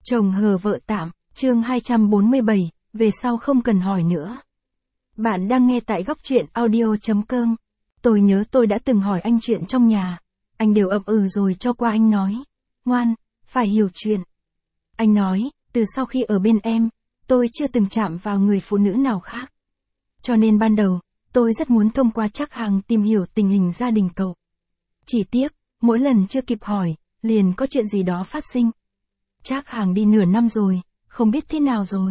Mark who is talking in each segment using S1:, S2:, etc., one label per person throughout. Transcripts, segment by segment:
S1: Chồng hờ vợ tạm, chương 247, về sau không cần hỏi nữa. Bạn đang nghe tại góc truyện audio.com. Tôi nhớ tôi đã từng hỏi anh chuyện trong nhà. Anh đều ậm ừ rồi cho qua anh nói. Ngoan, phải hiểu chuyện. Anh nói, từ sau khi ở bên em, tôi chưa từng chạm vào người phụ nữ nào khác. Cho nên ban đầu, tôi rất muốn thông qua Trác Hằng tìm hiểu tình hình gia đình cậu. Chỉ tiếc, mỗi lần chưa kịp hỏi, liền có chuyện gì đó phát sinh. Trác Hằng đi nửa năm rồi, không biết thế nào rồi.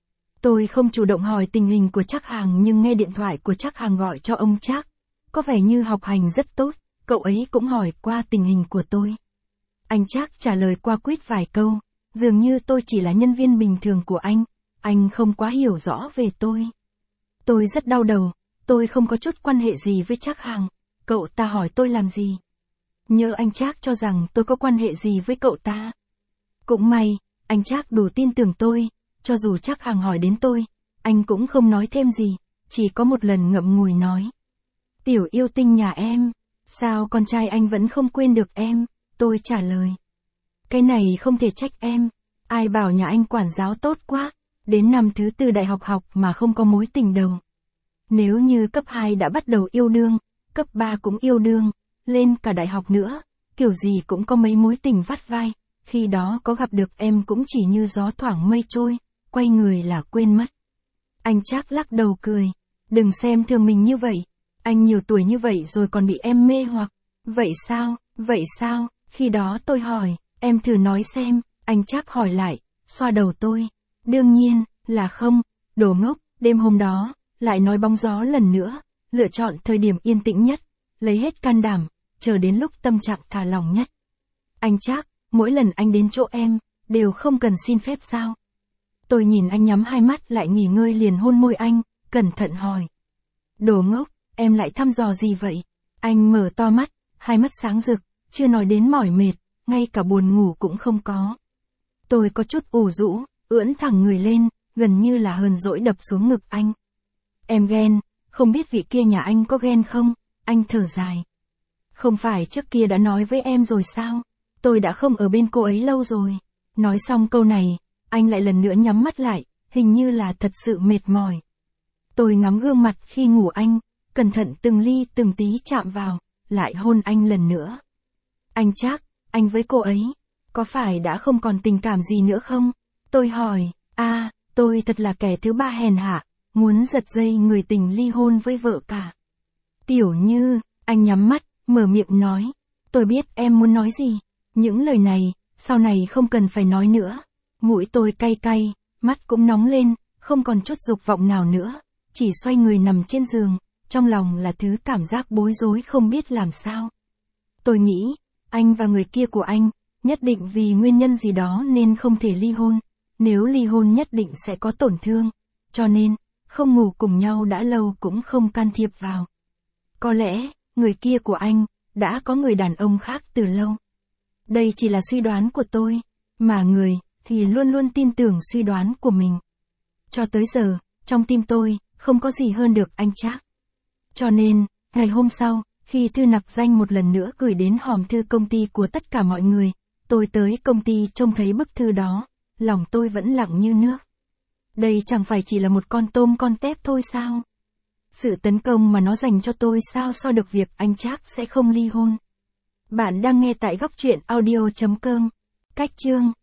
S1: Tôi không chủ động hỏi tình hình của Trác Hằng nhưng nghe điện thoại của Trác Hằng gọi cho ông Trác. Có vẻ như học hành rất tốt, cậu ấy cũng hỏi qua tình hình của tôi. Anh Trác trả lời qua quýt vài câu, dường như tôi chỉ là nhân viên bình thường của anh không quá hiểu rõ về tôi. Tôi rất đau đầu, tôi không có chút quan hệ gì với Trác Hằng, cậu ta hỏi tôi làm gì? Nhớ anh Trác cho rằng tôi có quan hệ gì với cậu ta. Cũng may, anh Trác đủ tin tưởng tôi, cho dù Trác Hằng hỏi đến tôi, anh cũng không nói thêm gì, chỉ có một lần ngậm ngùi nói. Tiểu yêu tinh nhà em, sao con trai anh vẫn không quên được em, tôi trả lời. Cái này không thể trách em, ai bảo nhà anh quản giáo tốt quá, đến năm thứ 4 đại học mà không có mối tình đầu. Nếu như cấp 2 đã bắt đầu yêu đương, cấp 3 cũng yêu đương, lên cả đại học nữa, kiểu gì cũng có mấy mối tình vắt vai, khi đó có gặp được em cũng chỉ như gió thoảng mây trôi, quay người là quên mất. Anh Trác lắc đầu cười, đừng xem thường mình như vậy, anh nhiều tuổi như vậy rồi còn bị em mê hoặc, vậy sao, khi đó tôi hỏi, em thử nói xem, anh Trác hỏi lại, xoa đầu tôi, đương nhiên, là không, đồ ngốc, đêm hôm đó, lại nói bóng gió lần nữa, lựa chọn thời điểm yên tĩnh nhất, lấy hết can đảm, chờ đến lúc tâm trạng thả lỏng nhất. Anh Trác, mỗi lần anh đến chỗ em, đều không cần xin phép sao? Tôi nhìn anh nhắm hai mắt lại nghỉ ngơi liền hôn môi anh, cẩn thận hỏi. Đồ ngốc, em lại thăm dò gì vậy? Anh mở to mắt, hai mắt sáng rực, chưa nói đến mỏi mệt, ngay cả buồn ngủ cũng không có. Tôi có chút ủ rũ, ưỡn thẳng người lên, gần như là hờn dỗi đập xuống ngực anh. Em ghen, không biết vị kia nhà anh có ghen không? Anh thở dài. Không phải trước kia đã nói với em rồi sao? Tôi đã không ở bên cô ấy lâu rồi. Nói xong câu này, anh lại lần nữa nhắm mắt lại, hình như là thật sự mệt mỏi. Tôi ngắm gương mặt khi ngủ anh, cẩn thận từng ly từng tí chạm vào, lại hôn anh lần nữa. Anh Trác, anh với cô ấy, có phải đã không còn tình cảm gì nữa không? Tôi hỏi, tôi thật là kẻ thứ ba hèn hạ, muốn giật dây người tình ly hôn với vợ cả. Tiểu Như, anh nhắm mắt, mở miệng nói, tôi biết em muốn nói gì, những lời này, sau này không cần phải nói nữa. Mũi tôi cay cay, mắt cũng nóng lên, không còn chút dục vọng nào nữa, chỉ xoay người nằm trên giường, trong lòng là thứ cảm giác bối rối không biết làm sao. Tôi nghĩ, anh và người kia của anh, nhất định vì nguyên nhân gì đó nên không thể ly hôn, nếu ly hôn nhất định sẽ có tổn thương, cho nên, không ngủ cùng nhau đã lâu cũng không can thiệp vào. Có lẽ, người kia của anh, đã có người đàn ông khác từ lâu. Đây chỉ là suy đoán của tôi, mà người, thì luôn luôn tin tưởng suy đoán của mình. Cho tới giờ, trong tim tôi, không có gì hơn được anh Trác. Cho nên, ngày hôm sau, khi thư nặc danh một lần nữa gửi đến hòm thư công ty của tất cả mọi người, tôi tới công ty trông thấy bức thư đó, lòng tôi vẫn lặng như nước. Đây chẳng phải chỉ là một con tôm con tép thôi sao? Sự tấn công mà nó dành cho tôi sao so được việc anh Trác sẽ không ly hôn. Bạn đang nghe tại góc truyện audio.com. Cách chương